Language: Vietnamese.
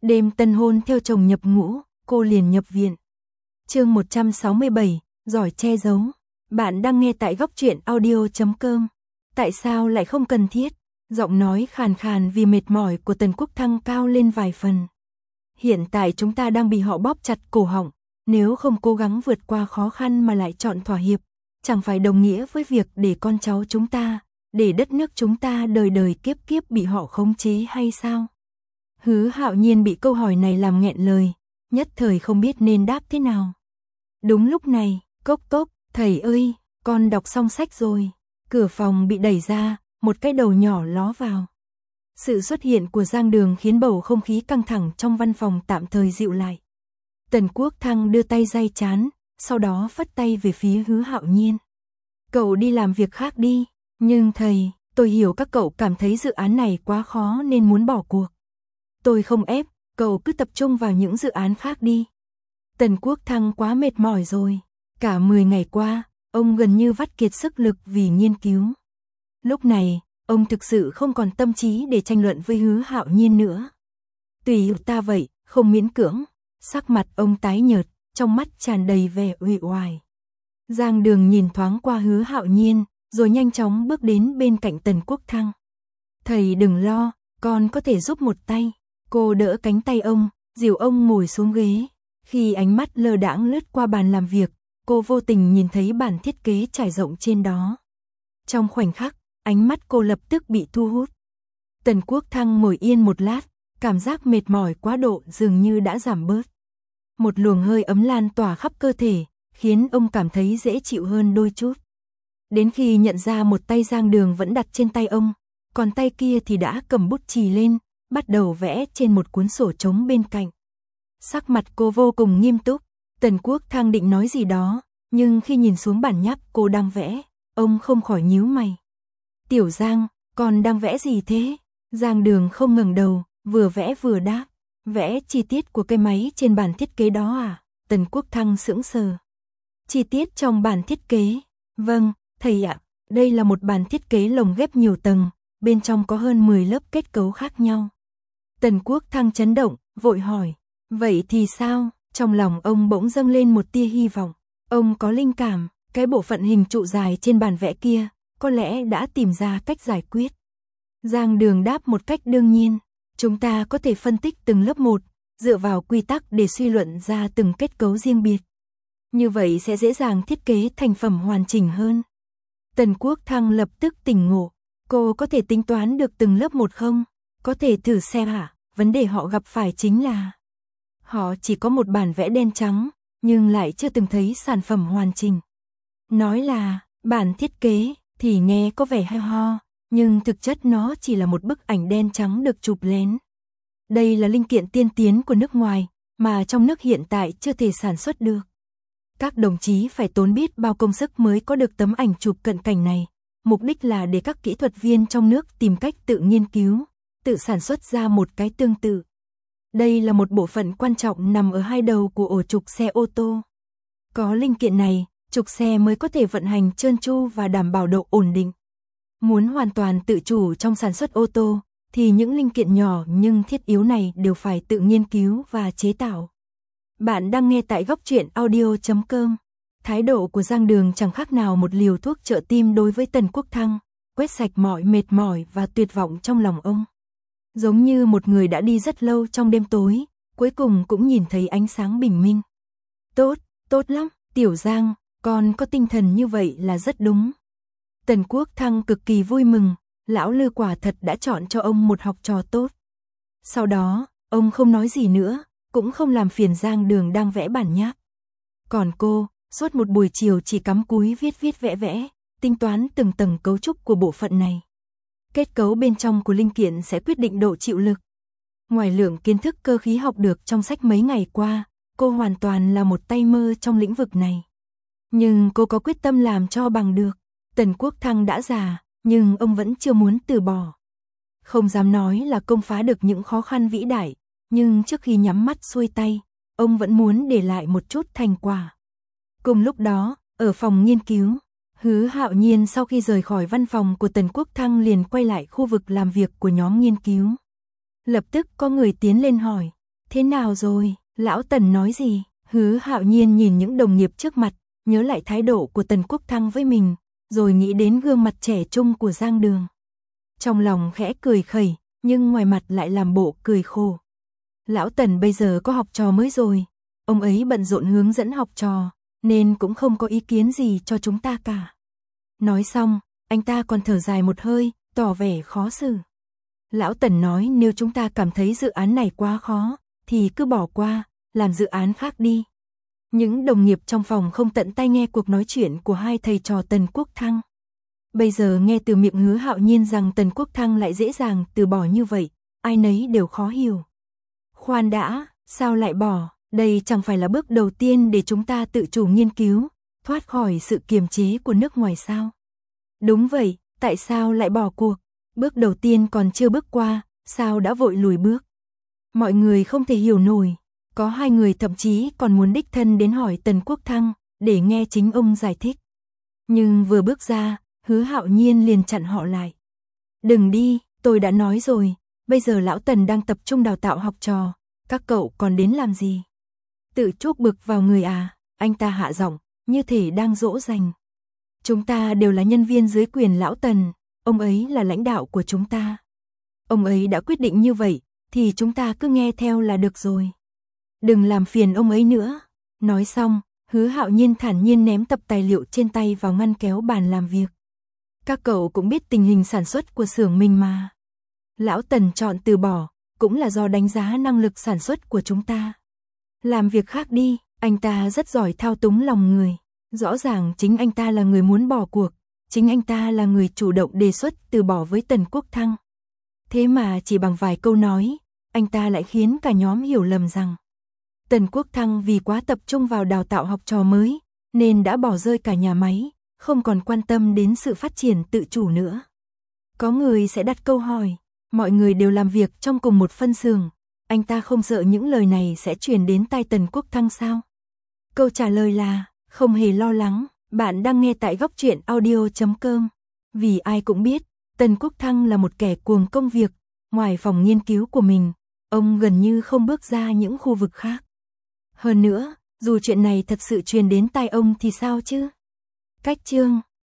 Đêm tân hôn theo chồng nhập ngũ, cô liền nhập viện. Chương 167, giỏi che giấu. Bạn đang nghe tại góc truyện audio.com. Tại sao lại không cần thiết? Giọng nói khàn khàn vì mệt mỏi của Tần Quốc Thăng cao lên vài phần. Hiện tại chúng ta đang bị họ bóp chặt cổ họng, nếu không cố gắng vượt qua khó khăn mà lại chọn thỏa hiệp, chẳng phải đồng nghĩa với việc để con cháu chúng ta, để đất nước chúng ta đời đời kiếp kiếp bị họ khống chế hay sao? Hứa Hạo Nhiên bị câu hỏi này làm nghẹn lời, nhất thời không biết nên đáp thế nào. Đúng lúc này, cốc cốc, thầy ơi, con đọc xong sách rồi. Cửa phòng bị đẩy ra, một cái đầu nhỏ ló vào. Sự xuất hiện của Giang Đường khiến bầu không khí căng thẳng trong văn phòng tạm thời dịu lại. Tần Quốc Thăng đưa tay day trán, sau đó phất tay về phía Hứa Hạo Nhiên. Cậu đi làm việc khác đi, nhưng thầy, tôi hiểu các cậu cảm thấy dự án này quá khó nên muốn bỏ cuộc. Tôi không ép, cậu cứ tập trung vào những dự án khác đi. Tần Quốc Thăng quá mệt mỏi rồi, cả 10 ngày qua, ông gần như vắt kiệt sức lực vì nghiên cứu. Lúc này, ông thực sự không còn tâm trí để tranh luận với Hứa Hạo Nhiên nữa. Tùy ta vậy, không miễn cưỡng. Sắc mặt ông tái nhợt, trong mắt tràn đầy vẻ uể oải. Giang Đường nhìn thoáng qua Hứa Hạo Nhiên, rồi nhanh chóng bước đến bên cạnh Tần Quốc Thăng. Thầy đừng lo, con có thể giúp một tay. Cô đỡ cánh tay ông, dìu ông ngồi xuống ghế. Khi ánh mắt lơ đãng lướt qua bàn làm việc, cô vô tình nhìn thấy bản thiết kế trải rộng trên đó. Trong khoảnh khắc, ánh mắt cô lập tức bị thu hút. Tần Quốc Thăng ngồi yên một lát, cảm giác mệt mỏi quá độ dường như đã giảm bớt. Một luồng hơi ấm lan tỏa khắp cơ thể, khiến ông cảm thấy dễ chịu hơn đôi chút. Đến khi nhận ra một tay Giang Đường vẫn đặt trên tay ông, còn tay kia thì đã cầm bút chì lên, bắt đầu vẽ trên một cuốn sổ trống bên cạnh. Sắc mặt cô vô cùng nghiêm túc, Tần Quốc Thăng định nói gì đó, nhưng khi nhìn xuống bản nháp cô đang vẽ, ông không khỏi nhíu mày. Tiểu Giang, con đang vẽ gì thế? Giang Đường không ngẩng đầu, vừa vẽ vừa đáp. Vẽ chi tiết của cái máy trên bản thiết kế đó à? Tần Quốc Thăng sững sờ. Chi tiết trong bản thiết kế? Vâng, thầy ạ, đây là một bản thiết kế lồng ghép nhiều tầng, bên trong có hơn 10 lớp kết cấu khác nhau. Tần Quốc Thăng chấn động, vội hỏi, vậy thì sao? Trong lòng ông bỗng dâng lên một tia hy vọng. Ông có linh cảm, cái bộ phận hình trụ dài trên bản vẽ kia, có lẽ đã tìm ra cách giải quyết. Giang Đường đáp một cách đương nhiên. Chúng ta có thể phân tích từng lớp một, dựa vào quy tắc để suy luận ra từng kết cấu riêng biệt. Như vậy sẽ dễ dàng thiết kế thành phẩm hoàn chỉnh hơn. Tần Quốc Thăng lập tức tỉnh ngộ. Cô có thể tính toán được từng lớp một không? Có thể thử xem hả? Vấn đề họ gặp phải chính là họ chỉ có một bản vẽ đen trắng, nhưng lại chưa từng thấy sản phẩm hoàn chỉnh. Nói là bản thiết kế thì nghe có vẻ hay ho, nhưng thực chất nó chỉ là một bức ảnh đen trắng được chụp lén. Đây là linh kiện tiên tiến của nước ngoài, mà trong nước hiện tại chưa thể sản xuất được. Các đồng chí phải tốn biết bao công sức mới có được tấm ảnh chụp cận cảnh này. Mục đích là để các kỹ thuật viên trong nước tìm cách tự nghiên cứu, tự sản xuất ra một cái tương tự. Đây là một bộ phận quan trọng nằm ở hai đầu của ổ trục xe ô tô. Có linh kiện này, trục xe mới có thể vận hành trơn tru và đảm bảo độ ổn định. Muốn hoàn toàn tự chủ trong sản xuất ô tô, thì những linh kiện nhỏ nhưng thiết yếu này đều phải tự nghiên cứu và chế tạo. Bạn đang nghe tại góc truyện audio.com. Thái độ của Giang Đường chẳng khác nào một liều thuốc trợ tim đối với Tần Quốc Thăng, quét sạch mọi mệt mỏi và tuyệt vọng trong lòng ông. Giống như một người đã đi rất lâu trong đêm tối, cuối cùng cũng nhìn thấy ánh sáng bình minh. Tốt, tốt lắm, Tiểu Giang, con có tinh thần như vậy là rất đúng. Tần Quốc Thăng cực kỳ vui mừng, lão Lư quả thật đã chọn cho ông một học trò tốt. Sau đó, ông không nói gì nữa, cũng không làm phiền Giang Đường đang vẽ bản nháp. Còn cô, suốt một buổi chiều chỉ cắm cúi viết vẽ, tính toán từng tầng cấu trúc của bộ phận này. Kết cấu bên trong của linh kiện sẽ quyết định độ chịu lực. Ngoài lượng kiến thức cơ khí học được trong sách mấy ngày qua, cô hoàn toàn là một tay mơ trong lĩnh vực này. Nhưng cô có quyết tâm làm cho bằng được. Tần Quốc Thăng đã già, nhưng ông vẫn chưa muốn từ bỏ. Không dám nói là công phá được những khó khăn vĩ đại, nhưng trước khi nhắm mắt xuôi tay, ông vẫn muốn để lại một chút thành quả. Cùng lúc đó, ở phòng nghiên cứu, Hứa Hạo Nhiên sau khi rời khỏi văn phòng của Tần Quốc Thăng liền quay lại khu vực làm việc của nhóm nghiên cứu. Lập tức có người tiến lên hỏi, Thế nào rồi, lão Tần nói gì? Hứa Hạo Nhiên nhìn những đồng nghiệp trước mặt, nhớ lại thái độ của Tần Quốc Thăng với mình, rồi nghĩ đến gương mặt trẻ trung của Giang Đường. Trong lòng khẽ cười khẩy, nhưng ngoài mặt lại làm bộ cười khổ. Lão Tần bây giờ có học trò mới rồi, ông ấy bận rộn hướng dẫn học trò, nên cũng không có ý kiến gì cho chúng ta cả. Nói xong, anh ta còn thở dài một hơi, tỏ vẻ khó xử. Lão Tần nói nếu chúng ta cảm thấy dự án này quá khó, thì cứ bỏ qua, làm dự án khác đi. Những đồng nghiệp trong phòng không tận tay nghe cuộc nói chuyện của hai thầy trò Tần Quốc Thăng. Bây giờ nghe từ miệng Hứa Hạo Nhiên rằng Tần Quốc Thăng lại dễ dàng từ bỏ như vậy, ai nấy đều khó hiểu. Khoan đã, sao lại bỏ? Đây chẳng phải là bước đầu tiên để chúng ta tự chủ nghiên cứu, thoát khỏi sự kiềm chế của nước ngoài sao? Đúng vậy, tại sao lại bỏ cuộc? Bước đầu tiên còn chưa bước qua, sao đã vội lùi bước? Mọi người không thể hiểu nổi, có hai người thậm chí còn muốn đích thân đến hỏi Tần Quốc Thăng, để nghe chính ông giải thích. Nhưng vừa bước ra, Hứa Hạo Nhiên liền chặn họ lại. Đừng đi, tôi đã nói rồi, bây giờ lão Tần đang tập trung đào tạo học trò, các cậu còn đến làm gì? Tự chuốc bực vào người à? Anh ta hạ giọng, như thể đang dỗ dành. Chúng ta đều là nhân viên dưới quyền lão Tần, ông ấy là lãnh đạo của chúng ta. Ông ấy đã quyết định như vậy, thì chúng ta cứ nghe theo là được rồi. Đừng làm phiền ông ấy nữa. Nói xong, Hứa Hạo Nhiên thản nhiên ném tập tài liệu trên tay vào ngăn kéo bàn làm việc. Các cậu cũng biết tình hình sản xuất của xưởng mình mà. Lão Tần chọn từ bỏ, cũng là do đánh giá năng lực sản xuất của chúng ta. Làm việc khác đi, anh ta rất giỏi thao túng lòng người. Rõ ràng chính anh ta là người muốn bỏ cuộc, chính anh ta là người chủ động đề xuất từ bỏ với Tần Quốc Thăng. Thế mà chỉ bằng vài câu nói, anh ta lại khiến cả nhóm hiểu lầm rằng Tần Quốc Thăng vì quá tập trung vào đào tạo học trò mới, nên đã bỏ rơi cả nhà máy, không còn quan tâm đến sự phát triển tự chủ nữa. Có người sẽ đặt câu hỏi, mọi người đều làm việc trong cùng một phân xưởng, anh ta không sợ những lời này sẽ truyền đến tai Tần Quốc Thăng sao? Câu trả lời là, không hề lo lắng, bạn đang nghe tại goctruyện.audio.com. Vì ai cũng biết, Tần Quốc Thăng là một kẻ cuồng công việc, ngoài phòng nghiên cứu của mình, ông gần như không bước ra những khu vực khác. Hơn nữa, dù chuyện này thật sự truyền đến tai ông thì sao chứ? Cách chương